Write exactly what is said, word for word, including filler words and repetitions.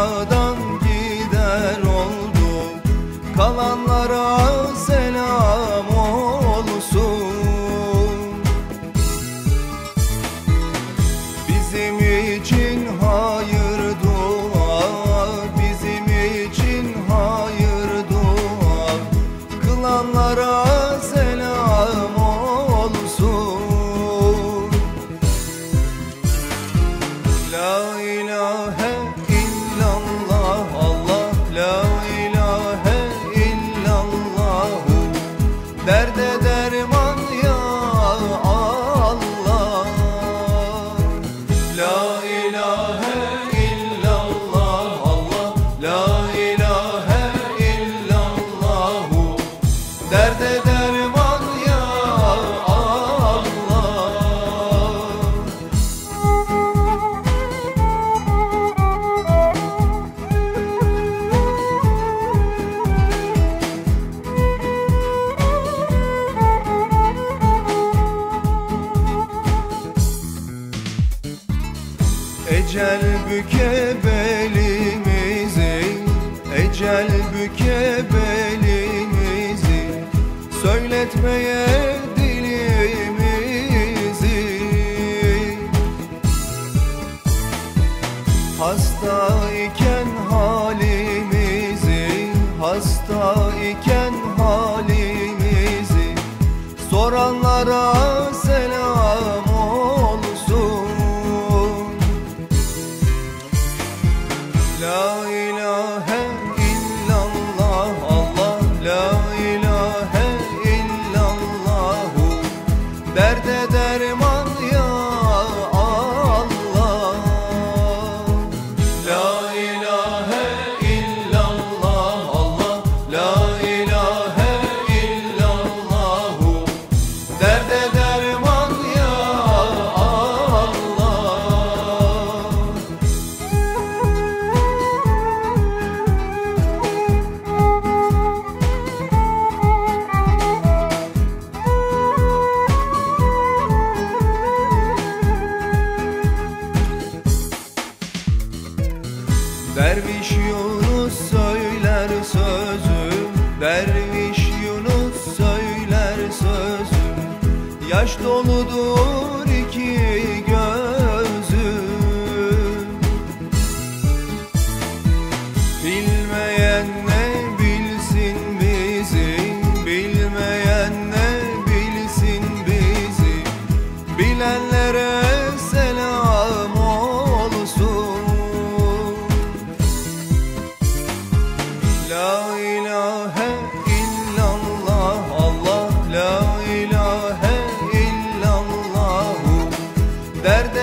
dünyadan gider oldu, kalanlara selam olsun. Bizim için hayır dua, bizim için hayır dua, kılanlara selam olsun. La ilahe illallah Allah, la ilahe illallah, derde derman ya Allah. La ilahe illallah Allah, la ilahe illallah, derde derman ya Allah. Ecel büke belimizi, ecel büke belimizi, söyletmeye dilimizi. Hasta iken halimizi, hasta iken halimizi, soranlara selam olsun. La ilahe illallah Allah, la ilahe illallah, derde derman ya Allah. La ilahe illallah Allah, la ilahe illallah, derde derman ya Allah. Derviş Yunus söyler sözü, derviş Yunus söyler sözü, yaş doludur iki gözü. Bilmeyen ne bilsin bizi, bilmeyen ne bilsin bizi, bilenlere selam olsun. La ilahe illallah Allah, la ilahe illallah, derde